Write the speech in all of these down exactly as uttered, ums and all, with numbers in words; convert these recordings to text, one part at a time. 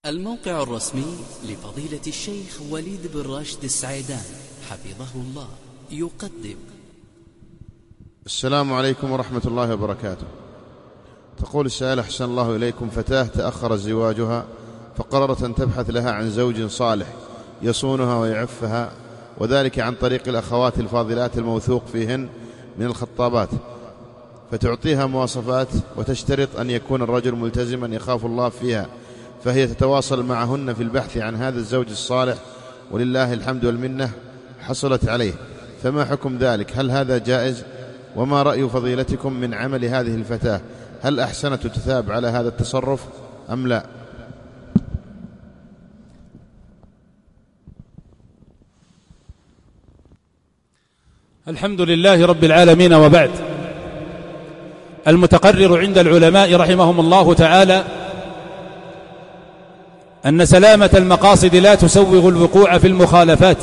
الموقع الرسمي لفضيلة الشيخ وليد بن راشد السعيدان حفظه الله يقدم. السلام عليكم ورحمة الله وبركاته. تقول السائلة: أحسن الله إليكم، فتاة تأخر زواجها فقررت أن تبحث لها عن زوج صالح يصونها ويعفها، وذلك عن طريق الأخوات الفاضلات الموثوق فيهن من الخطابات، فتعطيها مواصفات وتشترط أن يكون الرجل ملتزما يخاف الله فيها، فهي تتواصل معهن في البحث عن هذا الزوج الصالح، ولله الحمد والمنة حصلت عليه، فما حكم ذلك؟ هل هذا جائز؟ وما رأي فضيلتكم من عمل هذه الفتاة؟ هل أحسنت تثاب على هذا التصرف أم لا؟ الحمد لله رب العالمين، وبعد. المتقرر عند العلماء رحمهم الله تعالى أن سلامة المقاصد لا تسوغ الوقوع في المخالفات،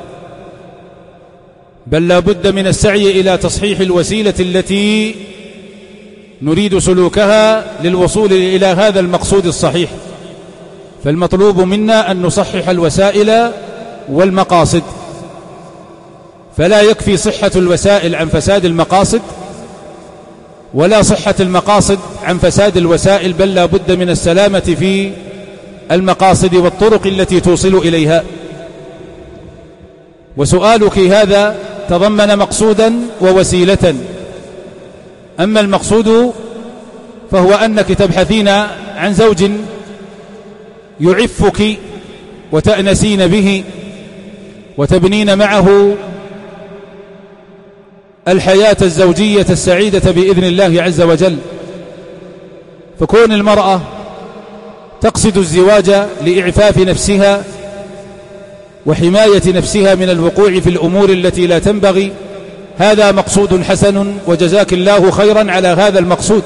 بل لا بد من السعي إلى تصحيح الوسيلة التي نريد سلوكها للوصول إلى هذا المقصود الصحيح. فالمطلوب منا أن نصحح الوسائل والمقاصد، فلا يكفي صحة الوسائل عن فساد المقاصد، ولا صحة المقاصد عن فساد الوسائل، بل لا بد من السلامة في المقاصد والطرق التي توصل إليها. وسؤالك هذا تضمن مقصودا ووسيلة. أما المقصود فهو أنك تبحثين عن زوج يعفك وتأنسين به وتبنين معه الحياة الزوجية السعيدة بإذن الله عز وجل. فكون المرأة تقصد الزواج لإعفاف نفسها وحماية نفسها من الوقوع في الأمور التي لا تنبغي، هذا مقصود حسن، وجزاك الله خيرا على هذا المقصود.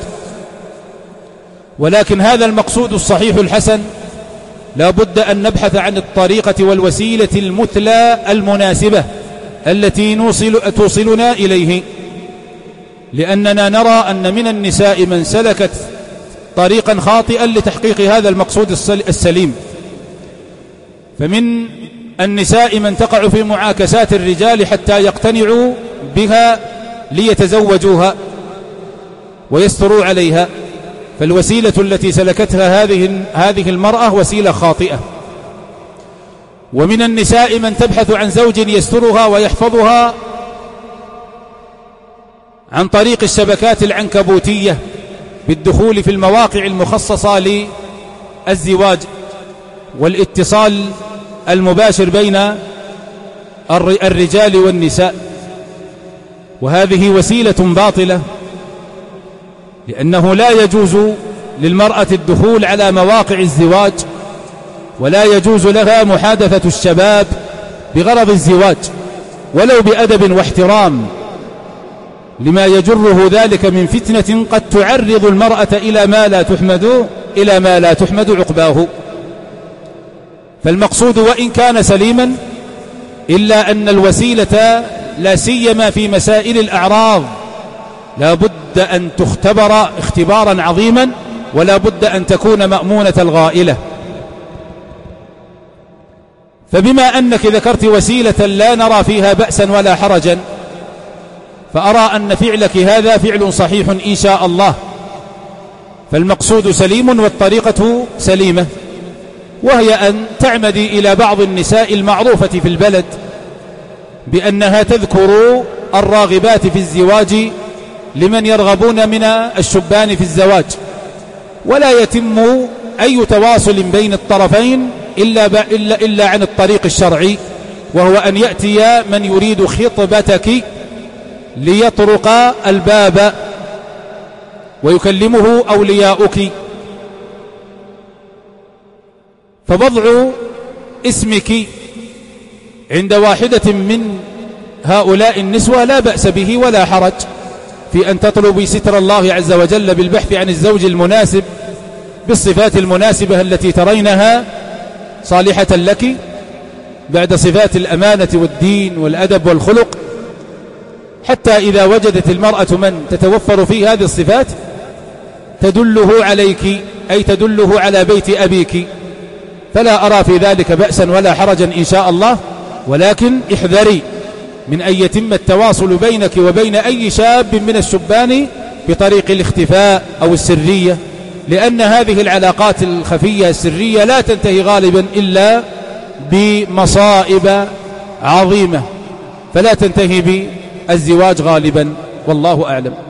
ولكن هذا المقصود الصحيح الحسن لا بد أن نبحث عن الطريقة والوسيلة المثلى المناسبة التي نوصل توصلنا إليه، لأننا نرى أن من النساء من سلكت طريقا خاطئا لتحقيق هذا المقصود السليم. فمن النساء من تقع في معاكسات الرجال حتى يقتنعوا بها ليتزوجوها ويستروا عليها، فالوسيلة التي سلكتها هذه هذه المرأة وسيلة خاطئة. ومن النساء من تبحث عن زوج يسترها ويحفظها عن طريق الشبكات العنكبوتية بالدخول في المواقع المخصصة للزواج والاتصال المباشر بين الرجال والنساء، وهذه وسيلة باطلة، لأنه لا يجوز للمرأة الدخول على مواقع الزواج، ولا يجوز لها محادثة الشباب بغرض الزواج ولو بأدب واحترام، لما يجره ذلك من فتنة قد تعرض المرأة إلى ما لا تحمد إلى ما لا تحمد عقباه. فالمقصود وإن كان سليما، إلا أن الوسيلة لا سيما في مسائل الأعراض لا بد أن تختبر اختبارا عظيما، ولا بد أن تكون مأمونة الغائلة. فبما أنك ذكرت وسيلة لا نرى فيها بأسا ولا حرجا، فأرى أن فعلك هذا فعل صحيح إن شاء الله، فالمقصود سليم والطريقة سليمة، وهي أن تعمدي إلى بعض النساء المعروفة في البلد بأنها تذكر الراغبات في الزواج لمن يرغبون من الشبان في الزواج، ولا يتم أي تواصل بين الطرفين إلا, إلا, إلا عن الطريق الشرعي، وهو أن يأتي من يريد خطبتك ليطرق الباب ويكلمه أولياؤك. فوضع اسمك عند واحدة من هؤلاء النسوة لا بأس به ولا حرج في أن تطلبي ستر الله عز وجل بالبحث عن الزوج المناسب بالصفات المناسبة التي ترينها صالحة لك بعد صفات الأمانة والدين والأدب والخلق، حتى إذا وجدت المرأة من تتوفر فيه هذه الصفات تدله عليك، أي تدله على بيت أبيك، فلا أرى في ذلك بأسا ولا حرجا إن شاء الله. ولكن احذري من أن يتم التواصل بينك وبين أي شاب من الشبان بطريق الاختفاء أو السرية، لأن هذه العلاقات الخفية السرية لا تنتهي غالبا إلا بمصائب عظيمة، فلا تنتهي بالزواج غالبا، والله أعلم.